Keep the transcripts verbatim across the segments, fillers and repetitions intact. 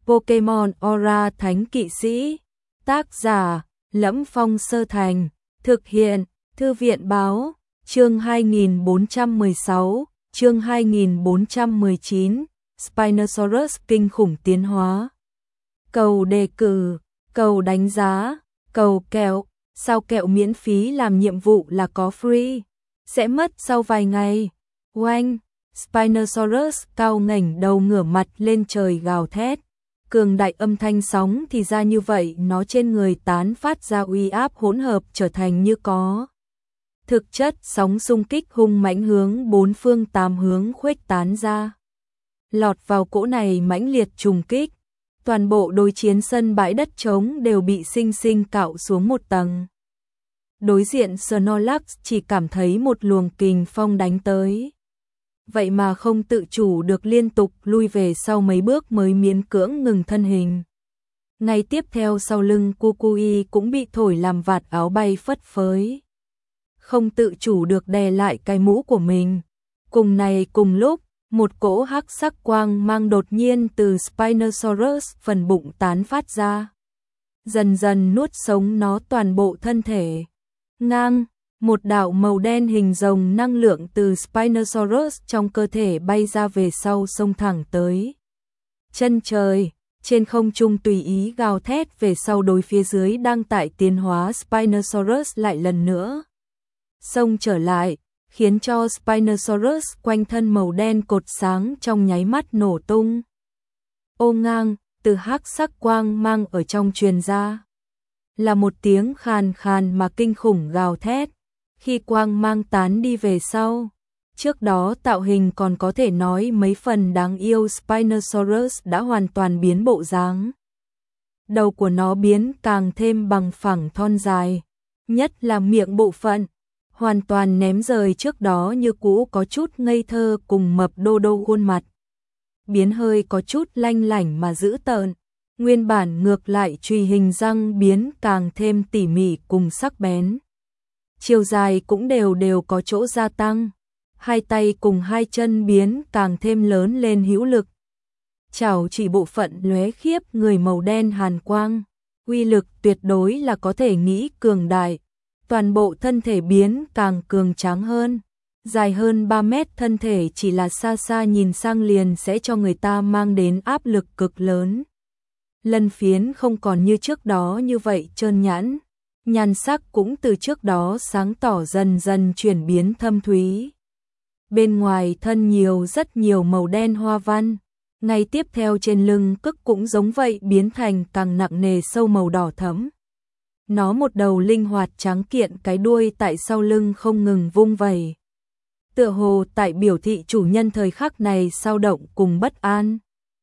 Pokemon Aura Thánh Kỵ Sĩ. Tác giả: Lẫm Phong Sơ Thành. Thực hiện: Thư viện báo. Chương hai nghìn bốn trăm mười sáu, chương hai nghìn bốn trăm mười chín, Spinosaurus kinh khủng tiến hóa. Cầu đề cử, cầu đánh giá, cầu kẹo, sao kẹo miễn phí làm nhiệm vụ là có free, sẽ mất sau vài ngày. Oanh, Spinosaurus cao ngẩng đầu ngửa mặt lên trời gào thét. Cường đại âm thanh sóng thì ra như vậy, nó trên người tán phát ra uy áp hỗn hợp trở thành như có. Thực chất sóng xung kích hung mãnh hướng bốn phương tám hướng khuếch tán ra. Lọt vào cỗ này mãnh liệt trùng kích, toàn bộ đối chiến sân bãi đất trống đều bị sinh sinh cạo xuống một tầng. Đối diện Snorlax chỉ cảm thấy một luồng kình phong đánh tới. Vậy mà không tự chủ được liên tục lui về sau mấy bước mới miễn cưỡng ngừng thân hình. Ngay tiếp theo sau lưng Kukui cũng bị thổi làm vạt áo bay phất phới. Không tự chủ được đè lại cái mũ của mình. Cùng này cùng lúc, một cỗ hắc sắc quang mang đột nhiên từ Spinosaurus phần bụng tán phát ra. Dần dần nuốt sống nó toàn bộ thân thể. Ngang, một đạo màu đen hình rồng năng lượng từ Spinosaurus trong cơ thể bay ra về sau xông thẳng tới chân trời, trên không trung tùy ý gào thét về sau. Đối phía dưới đang tại tiến hóa Spinosaurus lại lần nữa xông trở lại, khiến cho Spinosaurus quanh thân màu đen cột sáng trong nháy mắt nổ tung. Ô ngang, từ hắc sắc quang mang ở trong truyền ra, là một tiếng khàn khàn mà kinh khủng gào thét. Khi quang mang tán đi về sau, trước đó tạo hình còn có thể nói mấy phần đáng yêu Spinosaurus đã hoàn toàn biến bộ dáng. Đầu của nó biến càng thêm bằng phẳng thon dài, nhất là miệng bộ phận, hoàn toàn ném rời trước đó như cũ có chút ngây thơ cùng mập đô đô khuôn mặt. Biến hơi có chút lanh lảnh mà dữ tợn, nguyên bản ngược lại chùy hình răng biến càng thêm tỉ mỉ cùng sắc bén. Chiều dài cũng đều đều có chỗ gia tăng, hai tay cùng hai chân biến càng thêm lớn lên hữu lực. Chảo chỉ bộ phận lóe khiếp người màu đen hàn quang, uy lực tuyệt đối là có thể nghĩ cường đại. Toàn bộ thân thể biến càng cường tráng hơn, dài hơn ba mét thân thể chỉ là xa xa nhìn sang liền sẽ cho người ta mang đến áp lực cực lớn. Lân phiến không còn như trước đó như vậy trơn nhẵn, nhan sắc cũng từ trước đó sáng tỏ dần dần chuyển biến thâm thúy. Bên ngoài thân nhiều rất nhiều màu đen hoa văn, ngay tiếp theo trên lưng cức cũng giống vậy biến thành càng nặng nề sâu màu đỏ thẫm. Nó một đầu linh hoạt trắng kiện, cái đuôi tại sau lưng không ngừng vung vẩy. Tựa hồ tại biểu thị chủ nhân thời khắc này dao động cùng bất an.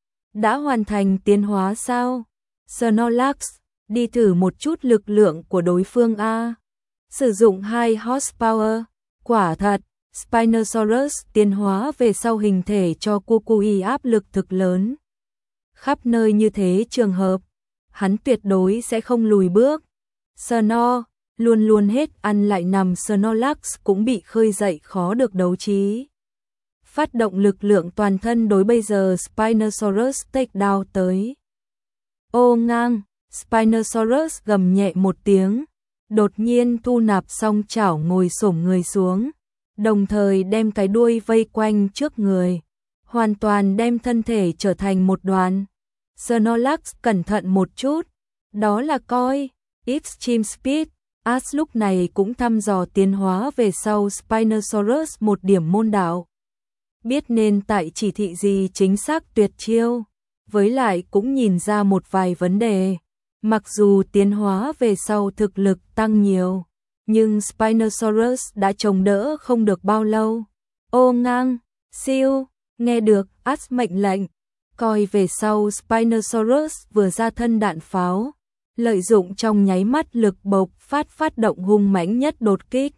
Đã hoàn thành tiến hóa sao? Snorlax, đi thử một chút lực lượng của đối phương a. Sử dụng hai horsepower. Quả thật, Spinosaurus tiến hóa về sau hình thể cho Kukui áp lực thực lớn. Khắp nơi như thế trường hợp, hắn tuyệt đối sẽ không lùi bước. Snor, luôn luôn hết ăn lại nằm Snorlax cũng bị khơi dậy khó được đấu trí. Phát động lực lượng toàn thân đối bây giờ Spinosaurus take down tới. Ô ngang, Spinosaurus gầm nhẹ một tiếng, đột nhiên thu nạp xong chảo ngồi xổm người xuống, đồng thời đem cái đuôi vây quanh trước người, hoàn toàn đem thân thể trở thành một đoàn. Snorlax cẩn thận một chút, đó là coi Extreme Speed. As lúc này cũng thăm dò tiến hóa về sau Spinosaurus một điểm môn đạo. Biết nên tại chỉ thị gì chính xác tuyệt chiêu, với lại cũng nhìn ra một vài vấn đề. Mặc dù tiến hóa về sau thực lực tăng nhiều, nhưng Spinosaurus đã chống đỡ không được bao lâu. Ô ngang, siêu, nghe được As mệnh lệnh, coi về sau Spinosaurus vừa ra thân đạn pháo, lợi dụng trong nháy mắt lực bộc phát phát động hung mãnh nhất đột kích.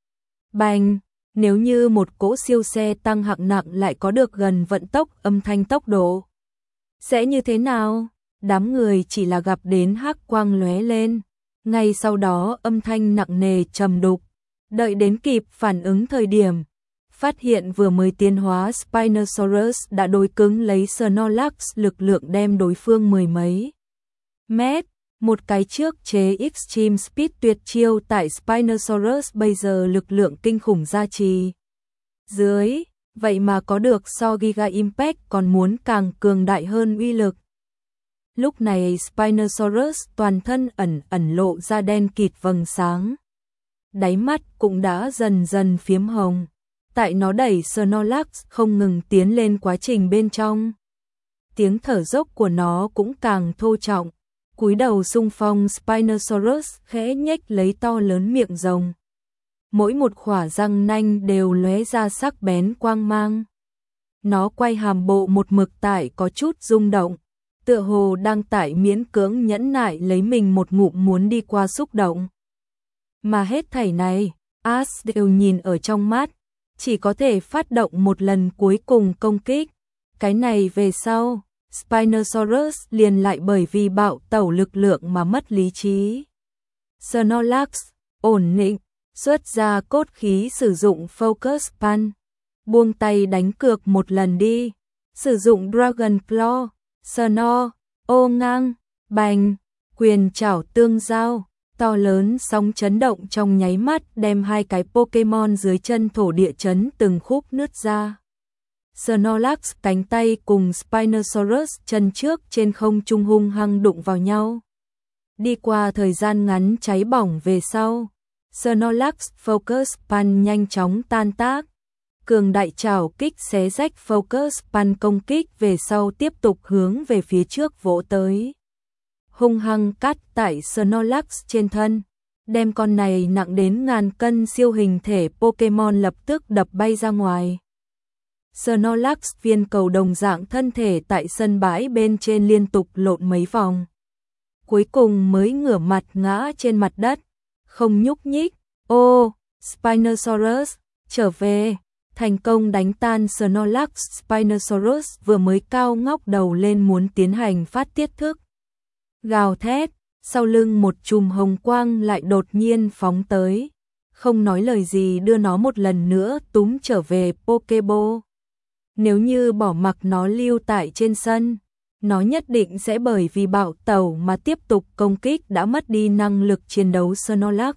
Bành, nếu như một cỗ siêu xe tăng hạng nặng lại có được gần vận tốc âm thanh tốc độ, sẽ như thế nào? Đám người chỉ là gặp đến hắc quang lóe lên, ngay sau đó âm thanh nặng nề trầm đục, đợi đến kịp phản ứng thời điểm, phát hiện vừa mới tiến hóa Spinosaurus đã đối cứng lấy Snorlax, lực lượng đem đối phương mười mấy mét. Một cái trước chế Extreme Speed tuyệt chiêu tại Spinosaurus bây giờ lực lượng kinh khủng gia trì dưới, vậy mà có được so Giga Impact còn muốn càng cường đại hơn uy lực. Lúc này Spinosaurus toàn thân ẩn ẩn lộ ra đen kịt vầng sáng. Đáy mắt cũng đã dần dần phiếm hồng. Tại nó đẩy Snorlax không ngừng tiến lên quá trình bên trong. Tiếng thở dốc của nó cũng càng thô trọng. Cúi đầu xung phong, Spinosaurus khẽ nhếch lấy to lớn miệng rồng. Mỗi một khỏa răng nanh đều lóe ra sắc bén quang mang. Nó quay hàm bộ một mực tại có chút rung động, tựa hồ đang tại miễn cưỡng nhẫn nại lấy mình một ngụm muốn đi qua xúc động. Mà hết thảy này, Ash đều nhìn ở trong mắt, chỉ có thể phát động một lần cuối cùng công kích. Cái này về sau, Spinosaurus liền lại bởi vì bạo tẩu lực lượng mà mất lý trí. Snorlax, ổn định, xuất ra cốt khí sử dụng Focus Punch. Buông tay đánh cược một lần đi. Sử dụng Dragon Claw, Snore, ô ngang, bành, quyền chảo tương giao. To lớn sóng chấn động trong nháy mắt đem hai cái Pokemon dưới chân thổ địa chấn từng khúc nứt ra. Snorlax cánh tay cùng Spinosaurus chân trước trên không trung hung hăng đụng vào nhau. Đi qua thời gian ngắn cháy bỏng về sau, Snorlax Focus Punch nhanh chóng tan tác. Cường đại trảo kích xé rách Focus Punch công kích về sau tiếp tục hướng về phía trước vỗ tới. Hung hăng cắt tại Snorlax trên thân, đem con này nặng đến ngàn cân siêu hình thể Pokemon lập tức đập bay ra ngoài. Snorlax viên cầu đồng dạng thân thể tại sân bãi bên trên liên tục lộn mấy vòng. Cuối cùng mới ngửa mặt ngã trên mặt đất, không nhúc nhích. Ô, Spinosaurus, trở về, thành công đánh tan Snorlax. Spinosaurus vừa mới cao ngóc đầu lên muốn tiến hành phát tiết thức. Gào thét, sau lưng một chùm hồng quang lại đột nhiên phóng tới. Không nói lời gì đưa nó một lần nữa túm trở về Pokeball. Nếu như bỏ mặc nó lưu tại trên sân, nó nhất định sẽ bởi vì bạo tẩu mà tiếp tục công kích đã mất đi năng lực chiến đấu. Snorlax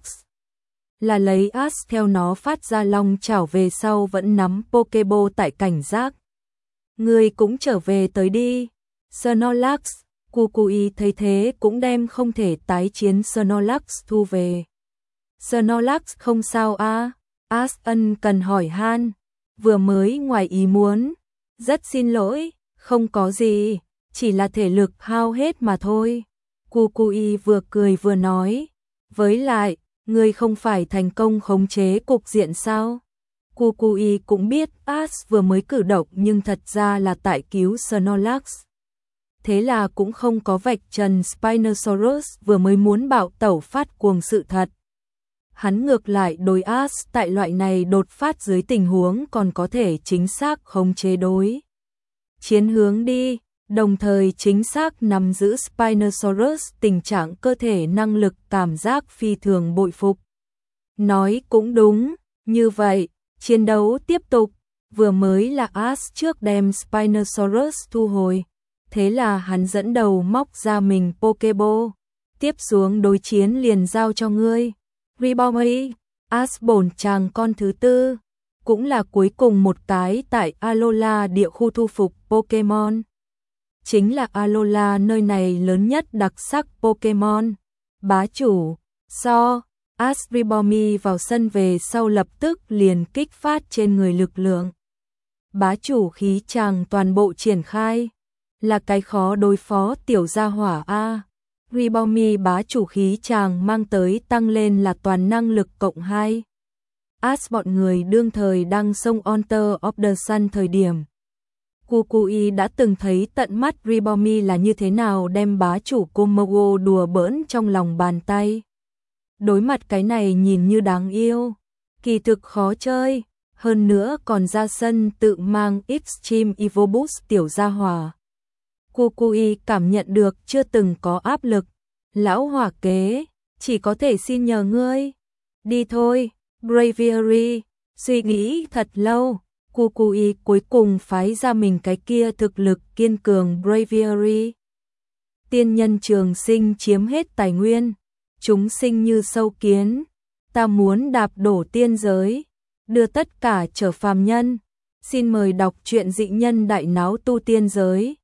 là lấy Ash theo nó phát ra long chảo về sau vẫn nắm Pokeball tại cảnh giác. Người cũng trở về tới đi. Snorlax, Kukui thấy thế cũng đem không thể tái chiến Snorlax thu về. Snorlax không sao a? À? Ash ân cần hỏi han. Vừa mới ngoài ý muốn. Rất xin lỗi, không có gì, chỉ là thể lực hao hết mà thôi. Kukui vừa cười vừa nói. Với lại, ngươi không phải thành công khống chế cục diện sao? Kukui cũng biết Ash vừa mới cử động nhưng thật ra là tại cứu Snorlax. Thế là cũng không có vạch trần Spinosaurus vừa mới muốn bạo tẩu phát cuồng sự thật. Hắn ngược lại đối Ash tại loại này đột phát dưới tình huống còn có thể chính xác khống chế đối chiến hướng đi, đồng thời chính xác nắm giữ Spinosaurus tình trạng cơ thể năng lực cảm giác phi thường bội phục. Nói cũng đúng, như vậy, chiến đấu tiếp tục, vừa mới là Ash trước đem Spinosaurus thu hồi, thế là hắn dẫn đầu móc ra mình Pokeball, tiếp xuống đối chiến liền giao cho ngươi. Ribombay, Ash bổn chàng con thứ tư, cũng là cuối cùng một cái tại Alola địa khu thu phục Pokemon. Chính là Alola nơi này lớn nhất đặc sắc Pokemon. Bá chủ, so, Ash Ribombay vào sân về sau lập tức liền kích phát trên người lực lượng. Bá chủ khí chàng toàn bộ triển khai, là cái khó đối phó tiểu gia hỏa A. Ribombay bá chủ khí chàng mang tới tăng lên là toàn năng lực cộng hai. Ash bọn người đương thời đang sông Honor of the Sun thời điểm. Kukui đã từng thấy tận mắt Ribombay là như thế nào đem bá chủ Komodo đùa bỡn trong lòng bàn tay. Đối mặt cái này nhìn như đáng yêu, kỳ thực khó chơi, hơn nữa còn ra sân tự mang Extreme Evo Boost tiểu gia hỏa. Kukui cảm nhận được chưa từng có áp lực. Lão hỏa kế, chỉ có thể xin nhờ ngươi. Đi thôi, Braviary, Suy nghĩ thật lâu, Kukui cuối cùng phái ra mình cái kia thực lực kiên cường Bravery. Tiên nhân trường sinh chiếm hết tài nguyên, chúng sinh như sâu kiến, ta muốn đạp đổ tiên giới, đưa tất cả trở phàm nhân. Xin mời đọc truyện Dị Nhân Đại Náo Tu Tiên Giới.